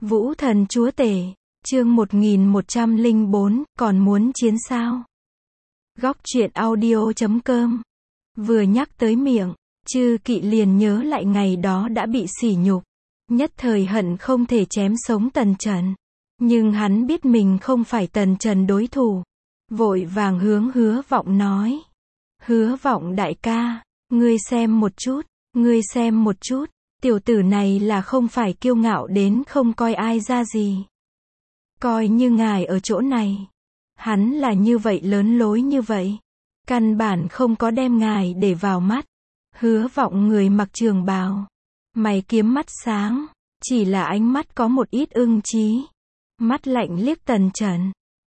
Vũ thần chúa tể, chương 1104, còn muốn chiến sao? Góc truyện audio.com. Vừa nhắc tới miệng, Chư Kỵ liền nhớ lại ngày đó đã bị sỉ nhục. Nhất thời hận không thể chém sống Tần Trần. Nhưng hắn biết mình không phải Tần Trần đối thủ. Vội vàng hướng Hứa Vọng nói. Hứa Vọng đại ca, ngươi xem một chút. Tiểu tử này là không phải kiêu ngạo đến không coi ai ra gì. Coi như ngài ở chỗ này. Hắn là như vậy lớn lối như vậy. Căn bản không có đem ngài để vào mắt. Hứa Vọng người mặc trường bào. Mày kiếm mắt sáng. Chỉ là ánh mắt có một ít ưng chí. Mắt lạnh liếc Tần Trần.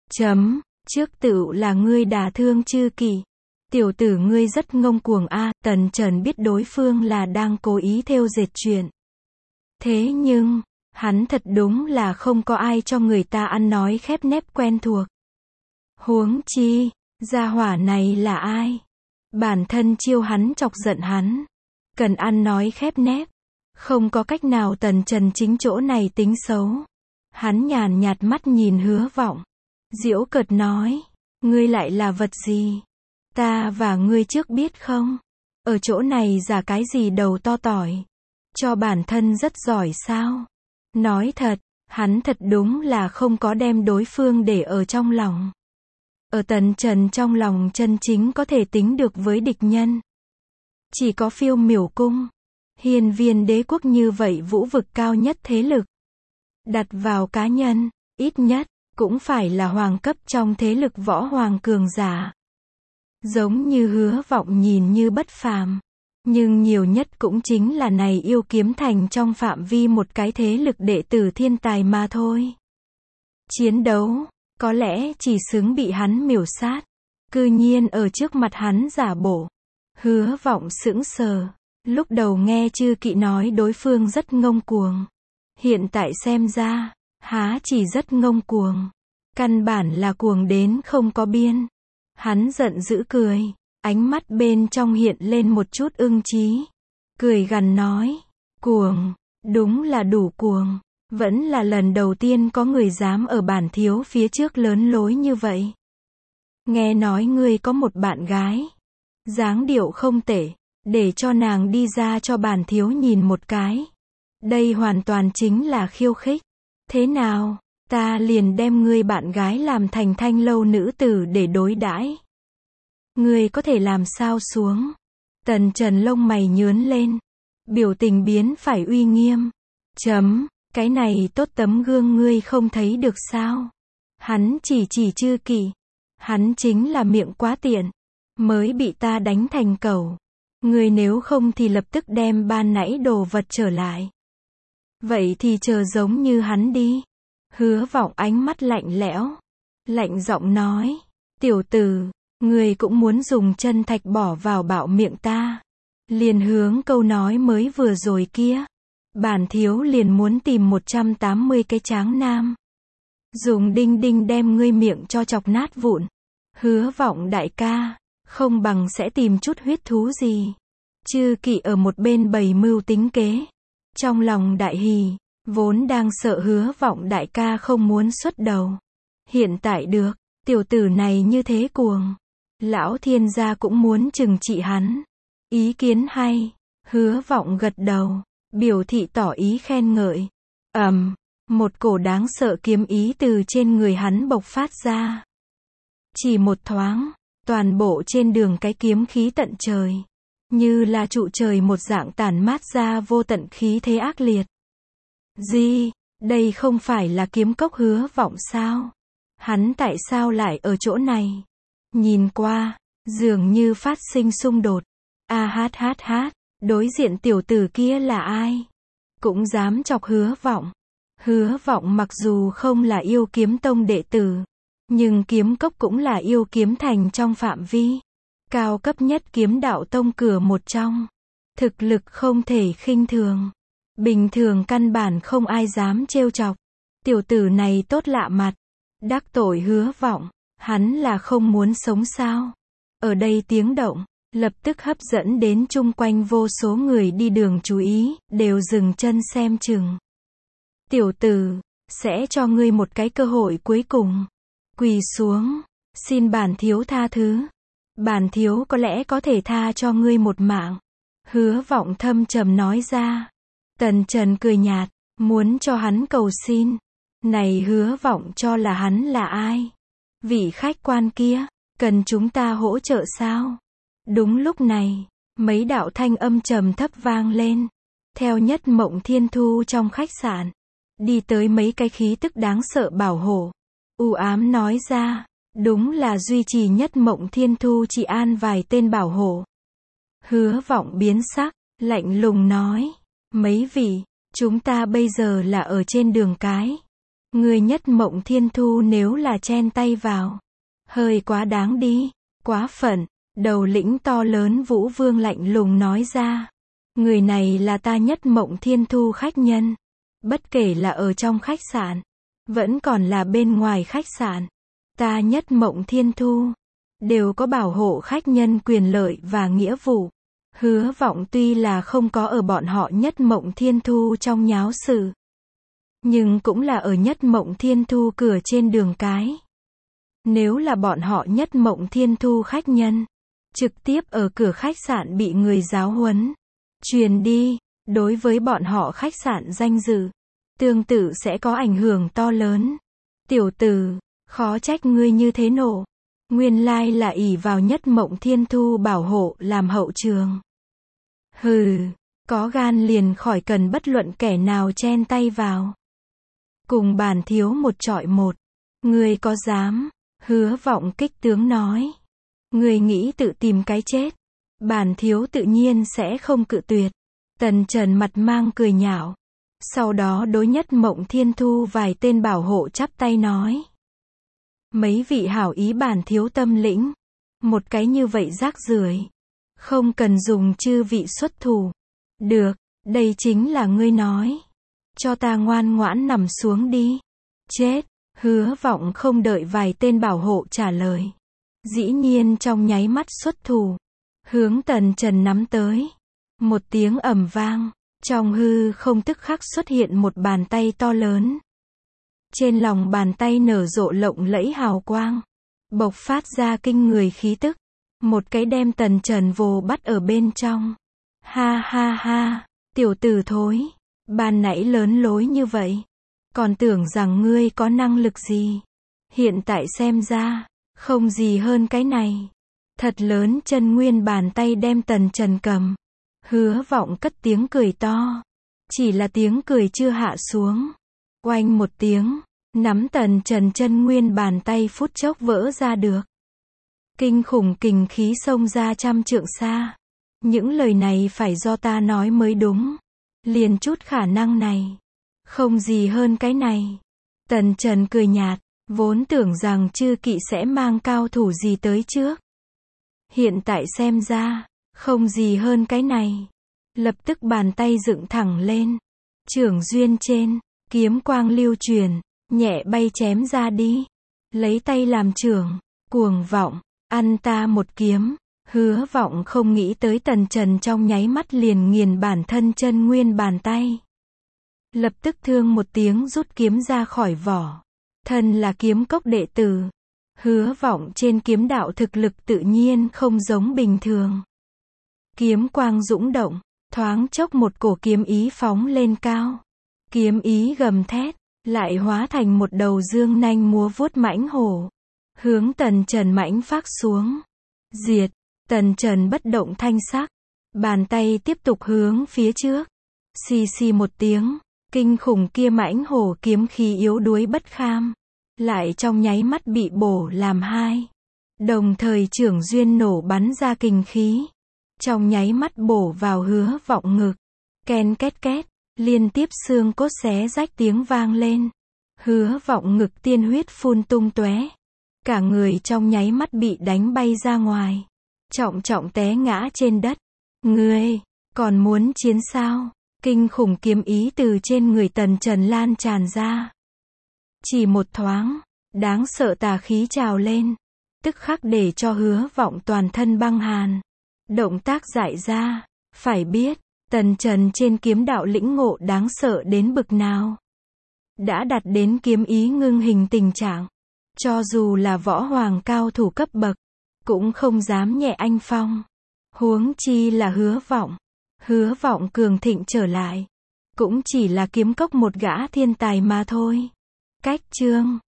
Trước tựu là ngươi đả thương Chư Kỵ. Tiểu tử ngươi rất ngông cuồng a. Tần Trần biết đối phương là đang cố ý thêu dệt chuyện. Thế nhưng, hắn thật đúng là không có ai cho người ta ăn nói khép nép quen thuộc. Huống chi, gia hỏa này là ai? Bản thân chiêu hắn chọc giận hắn. Cần ăn nói khép nép. Không có cách nào. Tần Trần chính chỗ này tính xấu. Hắn nhàn nhạt mắt nhìn Hứa Vọng. Giễu cợt nói, ngươi lại là vật gì? Ta và ngươi trước biết không? Ở chỗ này giả cái gì đầu to tỏi? Cho bản thân rất giỏi sao? Nói thật, hắn thật đúng là không có đem đối phương để ở trong lòng. Ở Tần Trần trong lòng chân chính có thể tính được với địch nhân. Chỉ có Phiêu Miểu Cung. Hiên Viên đế quốc như vậy vũ vực cao nhất thế lực. Đặt vào cá nhân, ít nhất, cũng phải là hoàng cấp trong thế lực võ hoàng cường giả. Giống như Hứa Vọng nhìn như bất phàm. Nhưng nhiều nhất cũng chính là này Yêu Kiếm Thành trong phạm vi một cái thế lực đệ tử thiên tài mà thôi. Chiến đấu, có lẽ chỉ xứng bị hắn miểu sát. Cư nhiên ở trước mặt hắn giả bộ. Hứa Vọng sững sờ. Lúc đầu nghe Chư Kỵ nói đối phương rất ngông cuồng. Hiện tại xem ra, há chỉ rất ngông cuồng. Căn bản là cuồng đến không có biên. Hắn giận dữ cười. Ánh mắt bên trong hiện lên một chút ưng chí. Cười gằn nói. Cuồng, đúng là đủ cuồng. Vẫn là lần đầu tiên có người dám ở bản thiếu phía trước lớn lối như vậy. Nghe nói ngươi có một bạn gái. Dáng điệu không tệ. Để cho nàng đi ra cho bản thiếu nhìn một cái. Đây hoàn toàn chính là khiêu khích. Thế nào, ta liền đem ngươi bạn gái làm thành thanh lâu nữ tử để đối đãi. Ngươi có thể làm sao xuống? Tần Trần lông mày nhướn lên. Biểu tình biến phải uy nghiêm. Cái này tốt tấm gương ngươi không thấy được sao? Hắn chỉ Chư Kỵ. Hắn chính là miệng quá tiện. Mới bị ta đánh thành cẩu. Ngươi nếu không thì lập tức đem ban nãy đồ vật trở lại. Vậy thì chờ giống như hắn đi. Hứa Vọng ánh mắt lạnh lẽo. Lạnh giọng nói. Tiểu tử, ngươi cũng muốn dùng chân thạch bỏ vào bạo miệng ta. Liền hướng câu nói mới vừa rồi kia. Bản thiếu liền muốn tìm 180 cái tráng nam. Dùng đinh đinh đem ngươi miệng cho chọc nát vụn. Hứa Vọng đại ca, không bằng sẽ tìm chút huyết thú gì. Chư Kỵ ở một bên bày mưu tính kế. Trong lòng đại hỉ, vốn đang sợ Hứa Vọng đại ca không muốn xuất đầu. Hiện tại được, tiểu tử này như thế cuồng. Lão thiên gia cũng muốn trừng trị hắn. Ý kiến hay. Hứa Vọng gật đầu, biểu thị tỏ ý khen ngợi. Một cổ đáng sợ kiếm ý từ trên người hắn bộc phát ra. Chỉ một thoáng, toàn bộ trên đường cái kiếm khí tận trời. Như là trụ trời một dạng tản mát ra vô tận khí thế ác liệt. Gì, đây không phải là kiếm cốc Hứa Vọng sao? Hắn tại sao lại ở chỗ này? Nhìn qua, dường như phát sinh xung đột. Đối diện tiểu tử kia là ai? Cũng dám chọc Hứa Vọng. Hứa Vọng mặc dù không là Yêu Kiếm Tông đệ tử, nhưng kiếm cốc cũng là Yêu Kiếm Thành trong phạm vi. Cao cấp nhất kiếm đạo tông cửa một trong. Thực lực không thể khinh thường. Bình thường căn bản không ai dám trêu chọc. Tiểu tử này tốt lạ mặt. Đắc tội Hứa Vọng. Hắn là không muốn sống sao? Ở đây tiếng động, lập tức hấp dẫn đến chung quanh vô số người đi đường chú ý, đều dừng chân xem chừng. Tiểu tử, sẽ cho ngươi một cái cơ hội cuối cùng. Quỳ xuống, xin bản thiếu tha thứ. Bản thiếu có lẽ có thể tha cho ngươi một mạng. Hứa Vọng thâm trầm nói ra. Tần Trần cười nhạt, muốn cho hắn cầu xin. Này Hứa Vọng cho là hắn là ai? Vị khách quan kia, cần chúng ta hỗ trợ sao? Đúng lúc này, mấy đạo thanh âm trầm thấp vang lên. Theo Nhất Mộng Thiên Thu trong khách sạn, đi tới mấy cái khí tức đáng sợ bảo hộ. U ám nói ra, đúng là duy trì Nhất Mộng Thiên Thu trị an vài tên bảo hộ. Hứa Vọng biến sắc, lạnh lùng nói, mấy vị, chúng ta bây giờ là ở trên đường cái. Người Nhất Mộng Thiên Thu nếu là chen tay vào, hơi quá đáng đi, quá phận. Đầu lĩnh to lớn Vũ Vương lạnh lùng nói ra, người này là ta Nhất Mộng Thiên Thu khách nhân. Bất kể là ở trong khách sạn, vẫn còn là bên ngoài khách sạn, ta Nhất Mộng Thiên Thu đều có bảo hộ khách nhân quyền lợi và nghĩa vụ. Hứa Vọng tuy là không có ở bọn họ Nhất Mộng Thiên Thu trong nháo sự, nhưng cũng là ở Nhất Mộng Thiên Thu cửa trên đường cái. Nếu là bọn họ Nhất Mộng Thiên Thu khách nhân, trực tiếp ở cửa khách sạn bị người giáo huấn, truyền đi, đối với bọn họ khách sạn danh dự, tương tự sẽ có ảnh hưởng to lớn. Tiểu tử, khó trách ngươi như thế nộ. Nguyên lai là ỷ vào Nhất Mộng Thiên Thu bảo hộ làm hậu trường. Hừ, có gan liền khỏi cần bất luận kẻ nào chen tay vào. Cùng bản thiếu một chọi một. Ngươi có dám? Hứa Vọng kích tướng nói. Ngươi nghĩ tự tìm cái chết. Bản thiếu tự nhiên sẽ không cự tuyệt. Tần Trần mặt mang cười nhạo. Sau đó đối Nhất Mộng Thiên Thu vài tên bảo hộ chắp tay nói. Mấy vị hảo ý bản thiếu tâm lĩnh. Một cái như vậy rác rưởi, không cần dùng chư vị xuất thủ. Được, đây chính là ngươi nói. Cho ta ngoan ngoãn nằm xuống đi. Chết, Hứa Vọng không đợi vài tên bảo hộ trả lời. Dĩ nhiên trong nháy mắt xuất thủ. Hướng Tần Trần nắm tới. Một tiếng ầm vang. Trong hư không tức khắc xuất hiện một bàn tay to lớn. Trên lòng bàn tay nở rộ lộng lẫy hào quang. Bộc phát ra kinh người khí tức. Một cái đem Tần Trần vồ bắt ở bên trong. Ha ha ha, tiểu tử thối. Ban nãy lớn lối như vậy. Còn tưởng rằng ngươi có năng lực gì. Hiện tại xem ra, không gì hơn cái này. Thật lớn chân nguyên bàn tay đem Tần Trần cầm. Hứa Vọng cất tiếng cười to. Chỉ là tiếng cười chưa hạ xuống. Oanh một tiếng, nắm Tần Trần chân nguyên bàn tay phút chốc vỡ ra được. Kinh khủng kình khí xông ra trăm trượng xa. Những lời này phải do ta nói mới đúng. Liền chút khả năng này. Không gì hơn cái này. Tần Trần cười nhạt, vốn tưởng rằng chư kỵ sẽ mang cao thủ gì tới trước. Hiện tại xem ra, không gì hơn cái này. Lập tức bàn tay dựng thẳng lên. Chưởng duyên trên, kiếm quang lưu truyền, nhẹ bay chém ra đi. Lấy tay làm chưởng, cuồng vọng, ăn ta một kiếm. Hứa Vọng không nghĩ tới Tần Trần trong nháy mắt liền nghiền bản thân chân nguyên bàn tay. Lập tức thương một tiếng rút kiếm ra khỏi vỏ. Thân là kiếm cốc đệ tử. Hứa Vọng trên kiếm đạo thực lực tự nhiên không giống bình thường. Kiếm quang dũng động, thoáng chốc một cổ kiếm ý phóng lên cao. Kiếm ý gầm thét, lại hóa thành một đầu dương nanh múa vuốt mãnh hổ. Hướng Tần Trần mãnh phác xuống. Diệt, Tần Trần bất động thanh sắc. Bàn tay tiếp tục hướng phía trước. Xì xì một tiếng, kinh khủng kia mãnh hổ kiếm khí yếu đuối bất kham. Lại trong nháy mắt bị bổ làm hai. Đồng thời chưởng duyên nổ bắn ra kình khí. Trong nháy mắt bổ vào Hứa Vọng ngực. Ken két két, liên tiếp xương cốt xé rách tiếng vang lên. Hứa Vọng ngực tiên huyết phun tung tóe. Cả người trong nháy mắt bị đánh bay ra ngoài. Trọng trọng té ngã trên đất. Ngươi, còn muốn chiến sao? Kinh khủng kiếm ý từ trên người Tần Trần lan tràn ra. Chỉ một thoáng, đáng sợ tà khí trào lên. Tức khắc để cho Hứa Vọng toàn thân băng hàn. Động tác dại ra, phải biết, Tần Trần trên kiếm đạo lĩnh ngộ đáng sợ đến bực nào. đã đạt đến kiếm ý ngưng hình tình trạng. Cho dù là võ hoàng cao thủ cấp bậc, cũng không dám nhẹ anh phong. Huống chi là Hứa Vọng. Hứa Vọng cường thịnh trở lại, cũng chỉ là kiếm cốc một gã thiên tài mà thôi. Cách chương